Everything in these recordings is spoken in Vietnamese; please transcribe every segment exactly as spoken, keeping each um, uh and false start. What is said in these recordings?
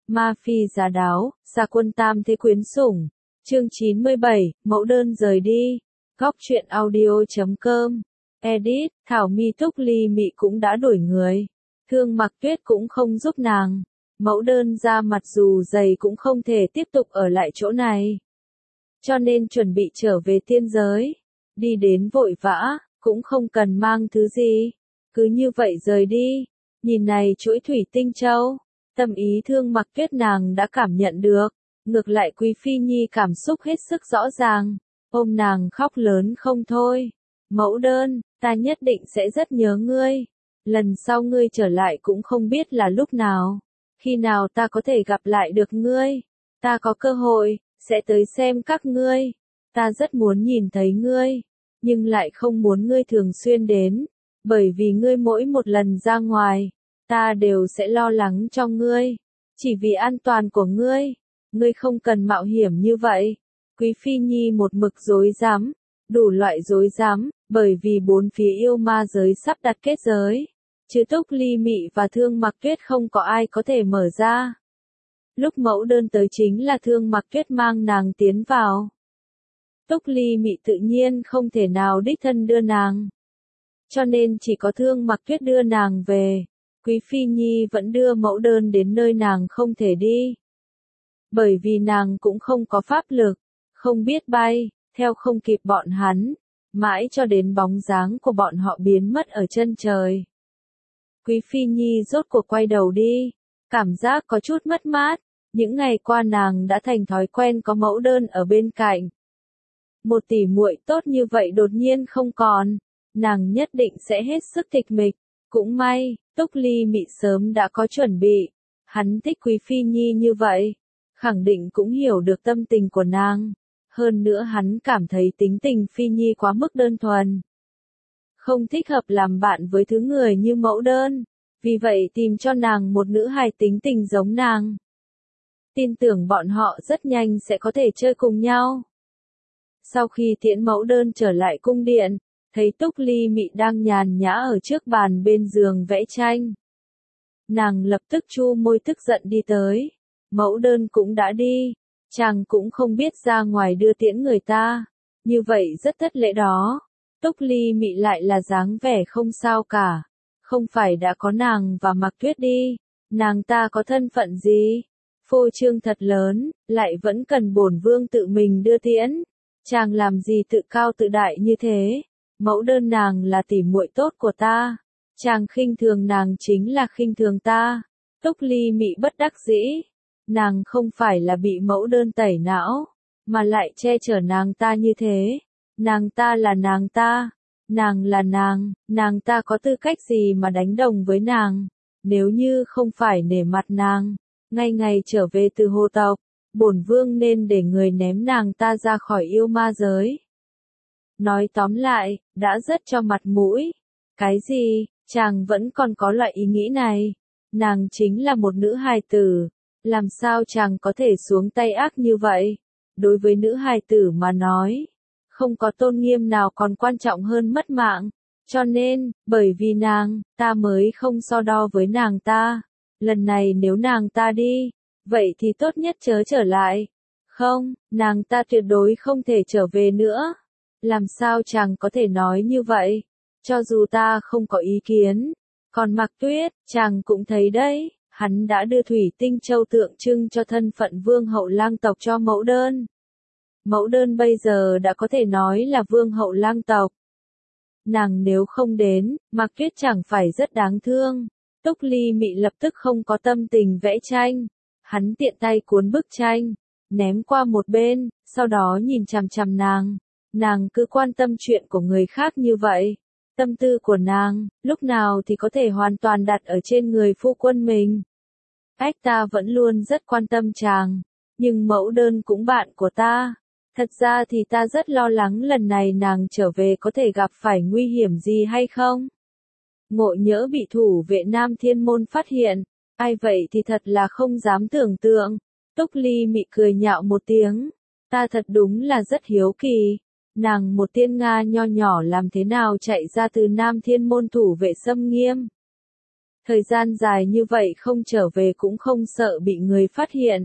Ma phi giá đáo, gia quân tam thế quyến sủng. Chương chín mươi bảy, mẫu đơn rời đi. Góc truyện audio chấm com. Edit, Thảo Mi Túc Ly Mị cũng đã đổi người. Thương Mặc Tuyết cũng không giúp nàng. Mẫu đơn ra mặt dù dày cũng không thể tiếp tục ở lại chỗ này. Cho nên chuẩn bị trở về tiên giới. Đi đến vội vã, cũng không cần mang thứ gì. Cứ như vậy rời đi. Nhìn này chuỗi thủy tinh châu. Tâm ý Thương Mặc Tuyết nàng đã cảm nhận được. Ngược lại Quý Phi Nhi cảm xúc hết sức rõ ràng. Ôm nàng khóc lớn không thôi. Mẫu đơn, ta nhất định sẽ rất nhớ ngươi. Lần sau ngươi trở lại cũng không biết là lúc nào. Khi nào ta có thể gặp lại được ngươi. Ta có cơ hội, sẽ tới xem các ngươi. Ta rất muốn nhìn thấy ngươi. Nhưng lại không muốn ngươi thường xuyên đến. Bởi vì ngươi mỗi một lần ra ngoài, ta đều sẽ lo lắng cho ngươi. Chỉ vì an toàn của ngươi. Ngươi không cần mạo hiểm như vậy. Quý Phi Nhi một mực dối dám. Đủ loại dối dám, bởi vì bốn phía yêu ma giới sắp đặt kết giới. Chứ Túc Ly Mị và Thương Mặc Tuyết không có ai có thể mở ra. Lúc mẫu đơn tới chính là Thương Mặc Tuyết mang nàng tiến vào. Túc Ly Mị tự nhiên không thể nào đích thân đưa nàng. Cho nên chỉ có Thương Mặc Tuyết đưa nàng về. Quý Phi Nhi vẫn đưa mẫu đơn đến nơi nàng không thể đi. Bởi vì nàng cũng không có pháp lực, không biết bay, theo không kịp bọn hắn, mãi cho đến bóng dáng của bọn họ biến mất ở chân trời. Quý Phi Nhi rốt cuộc quay đầu đi, cảm giác có chút mất mát, những ngày qua nàng đã thành thói quen có mẫu đơn ở bên cạnh. Một tỷ muội tốt như vậy đột nhiên không còn, nàng nhất định sẽ hết sức tịch mịch, cũng may, Túc Ly Mị sớm đã có chuẩn bị, hắn thích Quý Phi Nhi như vậy, khẳng định cũng hiểu được tâm tình của nàng. Hơn nữa hắn cảm thấy tính tình Phi Nhi quá mức đơn thuần. Không thích hợp làm bạn với thứ người như mẫu đơn. Vì vậy tìm cho nàng một nữ hài tính tình giống nàng. Tin tưởng bọn họ rất nhanh sẽ có thể chơi cùng nhau. Sau khi tiễn mẫu đơn trở lại cung điện, thấy Túc Ly Mị đang nhàn nhã ở trước bàn bên giường vẽ tranh. Nàng lập tức chu môi tức giận đi tới. Mẫu đơn cũng đã đi. Chàng cũng không biết ra ngoài đưa tiễn người ta. Như vậy rất thất lễ đó. Túc Ly Mị lại là dáng vẻ không sao cả. Không phải đã có nàng và Mặc Tuyết đi. Nàng ta có thân phận gì? Phô trương thật lớn, lại vẫn cần bổn vương tự mình đưa tiễn. Chàng làm gì tự cao tự đại như thế? Mẫu đơn nàng là tỉ muội tốt của ta. Chàng khinh thường nàng chính là khinh thường ta. Túc Ly Mị bất đắc dĩ. Nàng không phải là bị mẫu đơn tẩy não, mà lại che chở nàng ta như thế. Nàng ta là nàng ta, nàng là nàng, nàng ta có tư cách gì mà đánh đồng với nàng. Nếu như không phải nể mặt nàng, ngay ngày trở về từ hồ tộc, bổn vương nên để người ném nàng ta ra khỏi yêu ma giới. Nói tóm lại, đã rất cho mặt mũi. Cái gì, chàng vẫn còn có loại ý nghĩ này. Nàng chính là một nữ hài tử. Làm sao chàng có thể xuống tay ác như vậy? Đối với nữ hài tử mà nói, không có tôn nghiêm nào còn quan trọng hơn mất mạng. Cho nên, bởi vì nàng, ta mới không so đo với nàng ta. Lần này nếu nàng ta đi, vậy thì tốt nhất chớ trở lại. Không, nàng ta tuyệt đối không thể trở về nữa. Làm sao chàng có thể nói như vậy? Cho dù ta không có ý kiến. Còn Mặc Tuyết, chàng cũng thấy đấy. Hắn đã đưa thủy tinh châu tượng trưng cho thân phận vương hậu lang tộc cho mẫu đơn. Mẫu đơn bây giờ đã có thể nói là vương hậu lang tộc. Nàng nếu không đến, Mặc Tuyết chẳng phải rất đáng thương. Túc Ly Mị lập tức không có tâm tình vẽ tranh. Hắn tiện tay cuốn bức tranh, ném qua một bên, sau đó nhìn chằm chằm nàng. Nàng cứ quan tâm chuyện của người khác như vậy. Tâm tư của nàng, lúc nào thì có thể hoàn toàn đặt ở trên người phu quân mình. Ách ta vẫn luôn rất quan tâm chàng, nhưng mẫu đơn cũng bạn của ta. Thật ra thì ta rất lo lắng lần này nàng trở về có thể gặp phải nguy hiểm gì hay không. Ngộ nhỡ bị thủ vệ Nam Thiên Môn phát hiện, ai vậy thì thật là không dám tưởng tượng. Túc Ly Mị cười nhạo một tiếng, ta thật đúng là rất hiếu kỳ. Nàng một tiên Nga nho nhỏ làm thế nào chạy ra từ Nam Thiên Môn thủ vệ xâm nghiêm. Thời gian dài như vậy không trở về cũng không sợ bị người phát hiện.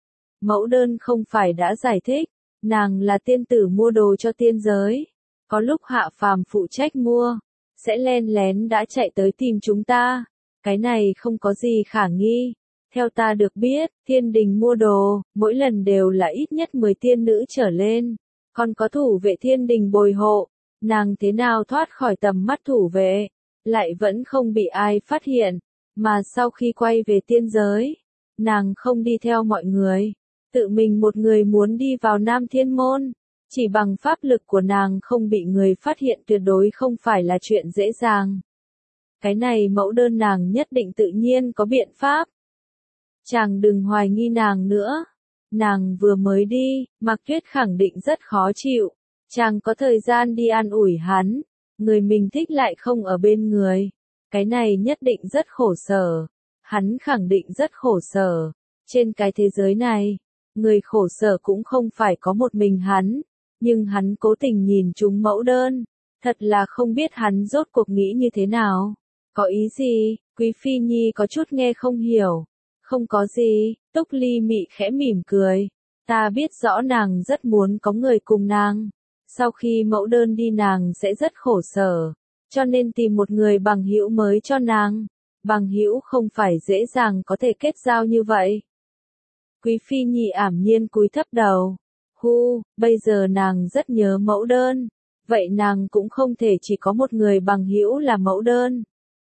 Mẫu đơn không phải đã giải thích, nàng là tiên tử mua đồ cho tiên giới. Có lúc hạ phàm phụ trách mua, sẽ len lén đã chạy tới tìm chúng ta. Cái này không có gì khả nghi. Theo ta được biết, thiên đình mua đồ, mỗi lần đều là ít nhất mười tiên nữ trở lên. Còn có thủ vệ thiên đình bồi hộ, nàng thế nào thoát khỏi tầm mắt thủ vệ, lại vẫn không bị ai phát hiện. Mà sau khi quay về tiên giới, nàng không đi theo mọi người, tự mình một người muốn đi vào Nam Thiên Môn. Chỉ bằng pháp lực của nàng không bị người phát hiện tuyệt đối không phải là chuyện dễ dàng. Cái này mẫu đơn nàng nhất định tự nhiên có biện pháp. Chàng đừng hoài nghi nàng nữa. Nàng vừa mới đi, Mạc Tuyết khẳng định rất khó chịu. Chàng có thời gian đi an ủi hắn. Người mình thích lại không ở bên người. Cái này nhất định rất khổ sở. Hắn khẳng định rất khổ sở. Trên cái thế giới này, người khổ sở cũng không phải có một mình hắn. Nhưng hắn cố tình nhìn chúng mẫu đơn. Thật là không biết hắn rốt cuộc nghĩ như thế nào. Có ý gì? Quý Phi Nhi có chút nghe không hiểu. Không có gì, Túc Ly Mị khẽ mỉm cười. Ta biết rõ nàng rất muốn có người cùng nàng. Sau khi mẫu đơn đi nàng sẽ rất khổ sở. Cho nên tìm một người bằng hữu mới cho nàng. Bằng hữu không phải dễ dàng có thể kết giao như vậy. Quý Phi Nhi ảm nhiên cúi thấp đầu. Hu, bây giờ nàng rất nhớ mẫu đơn. Vậy nàng cũng không thể chỉ có một người bằng hữu là mẫu đơn.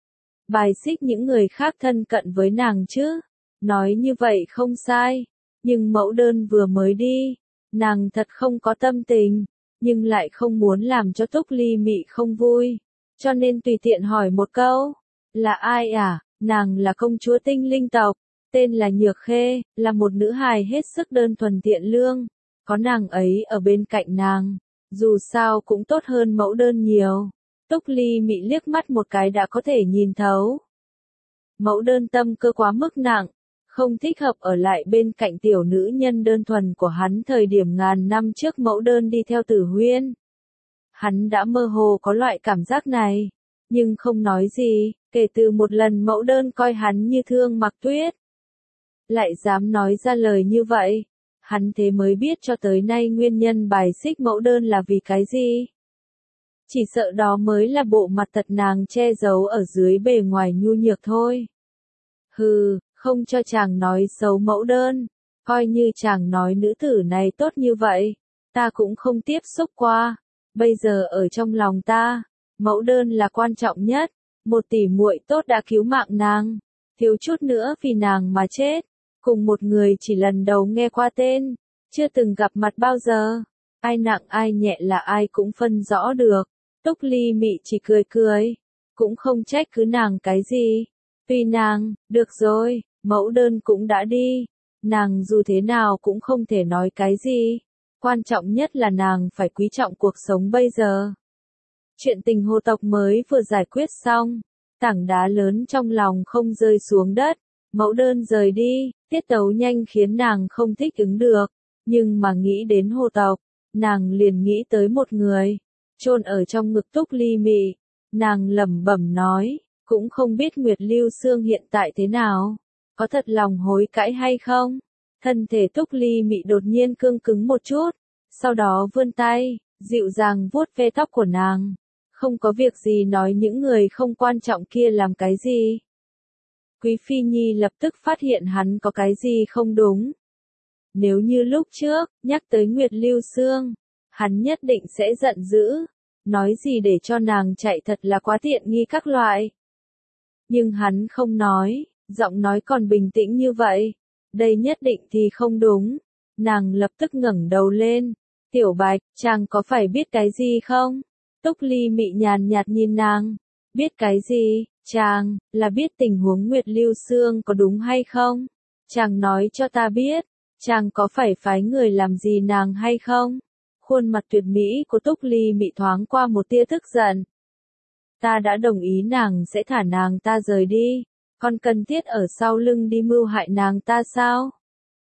Bài xích những người khác thân cận với nàng chứ. Nói như vậy không sai. Nhưng mẫu đơn vừa mới đi. Nàng thật không có tâm tình. Nhưng lại không muốn làm cho Túc Ly Mị không vui. Cho nên tùy tiện hỏi một câu. Là ai à? Nàng là công chúa tinh linh tộc. Tên là Nhược Khê. Là một nữ hài hết sức đơn thuần thiện lương. Có nàng ấy ở bên cạnh nàng. Dù sao cũng tốt hơn mẫu đơn nhiều. Túc Ly Mị liếc mắt một cái đã có thể nhìn thấu. Mẫu đơn tâm cơ quá mức nặng. Không thích hợp ở lại bên cạnh tiểu nữ nhân đơn thuần của hắn thời điểm ngàn năm trước mẫu đơn đi theo Tử Huyên. Hắn đã mơ hồ có loại cảm giác này. Nhưng không nói gì, kể từ một lần mẫu đơn coi hắn như thương Mạc Tuyết. Lại dám nói ra lời như vậy. Hắn thế mới biết cho tới nay nguyên nhân bài xích mẫu đơn là vì cái gì. Chỉ sợ đó mới là bộ mặt thật nàng che giấu ở dưới bề ngoài nhu nhược thôi. Hừ, không cho chàng nói xấu mẫu đơn. Coi như chàng nói nữ tử này tốt như vậy. Ta cũng không tiếp xúc qua. Bây giờ ở trong lòng ta, mẫu đơn là quan trọng nhất. Một tỷ muội tốt đã cứu mạng nàng. Thiếu chút nữa vì nàng mà chết. Cùng một người chỉ lần đầu nghe qua tên. Chưa từng gặp mặt bao giờ. Ai nặng ai nhẹ là ai cũng phân rõ được. Túc Ly Mị chỉ cười cười. Cũng không trách cứ nàng cái gì. Vì nàng, được rồi, mẫu đơn cũng đã đi. Nàng dù thế nào cũng không thể nói cái gì. Quan trọng nhất là nàng phải quý trọng cuộc sống bây giờ. Chuyện tình hồ tộc mới vừa giải quyết xong. Tảng đá lớn trong lòng không rơi xuống đất. Mẫu đơn rời đi, tiết tấu nhanh khiến nàng không thích ứng được. Nhưng mà nghĩ đến hồ tộc, nàng liền nghĩ tới một người. Chôn ở trong ngực Túc Ly Mị. Nàng lẩm bẩm nói, cũng không biết Nguyệt Lưu Sương hiện tại thế nào. Có thật lòng hối cãi hay không? Thân thể Túc Ly Mị đột nhiên cương cứng một chút. Sau đó vươn tay, dịu dàng vuốt ve tóc của nàng. Không có việc gì nói những người không quan trọng kia làm cái gì. Quý Phi Nhi lập tức phát hiện hắn có cái gì không đúng. Nếu như lúc trước, nhắc tới Nguyệt Lưu Sương, hắn nhất định sẽ giận dữ. Nói gì để cho nàng chạy thật là quá tiện nghi các loại. Nhưng hắn không nói, giọng nói còn bình tĩnh như vậy. Đây nhất định thì không đúng. Nàng lập tức ngẩng đầu lên. Tiểu Bạch, chàng có phải biết cái gì không? Túc Ly Mị nhàn nhạt nhìn nàng. Biết cái gì? Chàng, là biết tình huống Nguyệt Lưu Sương có đúng hay không? Chàng nói cho ta biết. Chàng có phải phái người làm gì nàng hay không? Khuôn mặt tuyệt mỹ của Túc Ly Mị thoáng qua một tia tức giận. Ta đã đồng ý nàng sẽ thả nàng ta rời đi. Còn cần thiết ở sau lưng đi mưu hại nàng ta sao?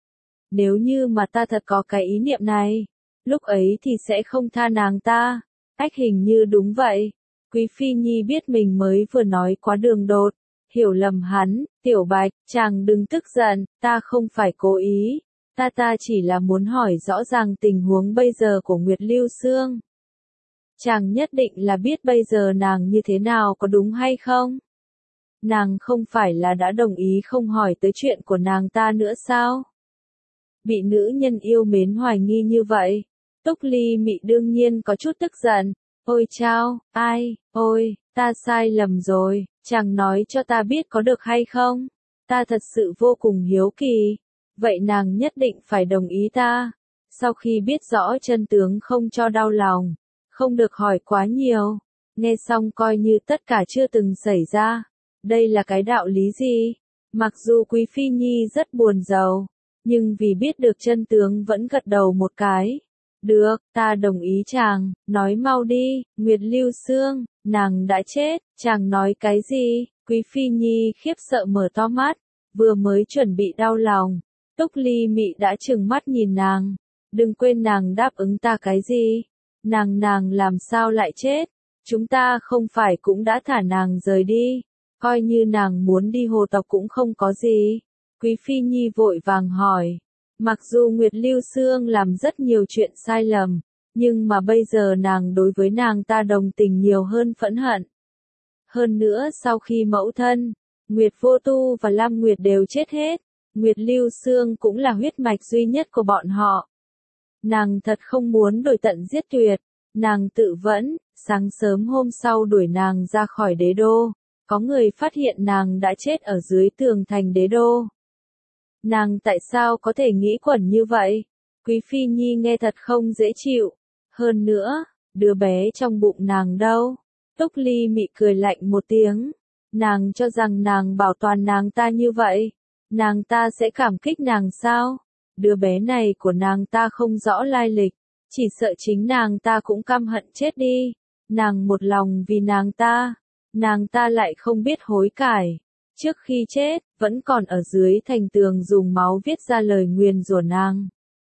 Nếu như mà ta thật có cái ý niệm này, lúc ấy thì sẽ không tha nàng ta. Ách hình như đúng vậy. Quý Phi Nhi biết mình mới vừa nói quá đường đột. hiểu lầm hắn, Tiểu Bạch, chàng đừng tức giận, ta không phải cố ý, ta ta chỉ là muốn hỏi rõ ràng tình huống bây giờ của Nguyệt Lưu Sương. Chàng nhất định là biết bây giờ nàng như thế nào có đúng hay không? Nàng không phải là đã đồng ý không hỏi tới chuyện của nàng ta nữa sao? Bị nữ nhân yêu mến hoài nghi như vậy, Túc Ly Mị đương nhiên có chút tức giận. Ôi chao, ai, ôi, ta sai lầm rồi, chàng nói cho ta biết có được hay không? Ta thật sự vô cùng hiếu kỳ. Vậy nàng nhất định phải đồng ý ta. Sau khi biết rõ chân tướng không cho đau lòng, không được hỏi quá nhiều. Nghe xong coi như tất cả chưa từng xảy ra. Đây là cái đạo lý gì? Mặc dù Quý Phi Nhi rất buồn rầu, nhưng vì biết được chân tướng vẫn gật đầu một cái. Được, ta đồng ý chàng, nói mau đi, Nguyệt Lưu Sương, nàng đã chết, chàng nói cái gì? Quý Phi Nhi khiếp sợ mở to mắt, vừa mới chuẩn bị đau lòng. Túc Ly Mị đã trừng mắt nhìn nàng, đừng quên nàng đáp ứng ta cái gì? Nàng nàng làm sao lại chết? Chúng ta không phải cũng đã thả nàng rời đi, coi như nàng muốn đi hồ tộc cũng không có gì. Quý Phi Nhi vội vàng hỏi. Mặc dù Nguyệt Lưu Sương làm rất nhiều chuyện sai lầm, nhưng mà bây giờ nàng đối với nàng ta đồng tình nhiều hơn phẫn hận. Hơn nữa sau khi mẫu thân, Nguyệt Vô Tu và Lam Nguyệt đều chết hết, Nguyệt Lưu Sương cũng là huyết mạch duy nhất của bọn họ. Nàng thật không muốn đuổi tận giết tuyệt, nàng tự vẫn, sáng sớm hôm sau đuổi nàng ra khỏi đế đô, có người phát hiện nàng đã chết ở dưới tường thành đế đô. Nàng tại sao có thể nghĩ quẩn như vậy? Quý Phi Nhi nghe thật không dễ chịu. Hơn nữa, đứa bé trong bụng nàng đâu? Túc Ly Mị cười lạnh một tiếng. Nàng cho rằng nàng bảo toàn nàng ta như vậy, nàng ta sẽ cảm kích nàng sao? Đứa bé này của nàng ta không rõ lai lịch, chỉ sợ chính nàng ta cũng căm hận chết đi. Nàng một lòng vì nàng ta, nàng ta lại không biết hối cải. Trước khi chết, vẫn còn ở dưới thành tường dùng máu viết ra lời nguyền rủa nàng.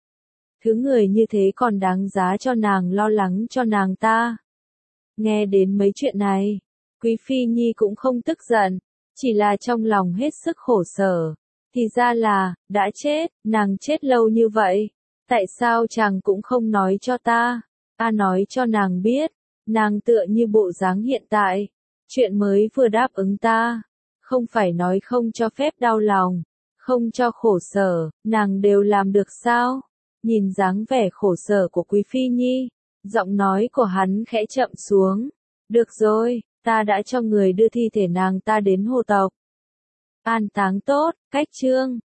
Thứ người như thế còn đáng giá cho nàng lo lắng cho nàng ta. Nghe đến mấy chuyện này, Quý Phi Nhi cũng không tức giận, chỉ là trong lòng hết sức khổ sở. Thì ra là, đã chết, nàng chết lâu như vậy. Tại sao chàng cũng không nói cho ta? Ta nói cho nàng biết, nàng tựa như bộ dáng hiện tại. Chuyện mới vừa đáp ứng ta. Không phải nói không cho phép đau lòng, không cho khổ sở, nàng đều làm được sao? Nhìn dáng vẻ khổ sở của Quý Phi Nhi, giọng nói của hắn khẽ chậm xuống. Được rồi, ta đã cho người đưa thi thể nàng ta đến hồ tộc. An táng tốt, cách chương.